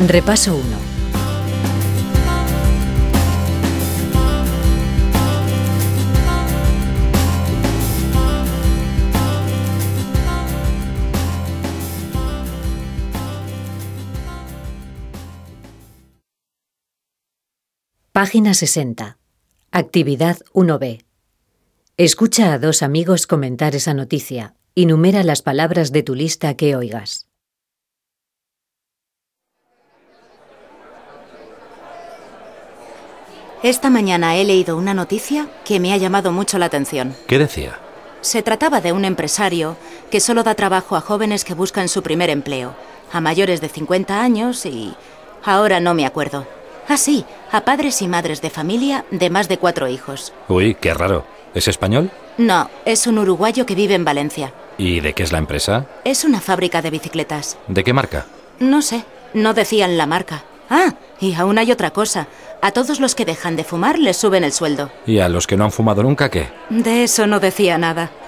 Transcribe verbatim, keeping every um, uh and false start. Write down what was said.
Repaso uno. Página sesenta. Actividad uno B. Escucha a dos amigos comentar esa noticia y numera las palabras de tu lista que oigas. Esta mañana he leído una noticia que me ha llamado mucho la atención. ¿Qué decía? Se trataba de un empresario que solo da trabajo a jóvenes que buscan su primer empleo, a mayores de cincuenta años y... ahora no me acuerdo. Ah, sí, a padres y madres de familia de más de cuatro hijos. Uy, qué raro. ¿Es español? No, es un uruguayo que vive en Valencia. ¿Y de qué es la empresa? Es una fábrica de bicicletas. ¿De qué marca? No sé, no decían la marca. Ah, y aún hay otra cosa. A todos los que dejan de fumar les suben el sueldo. ¿Y a los que no han fumado nunca qué? De eso no decía nada.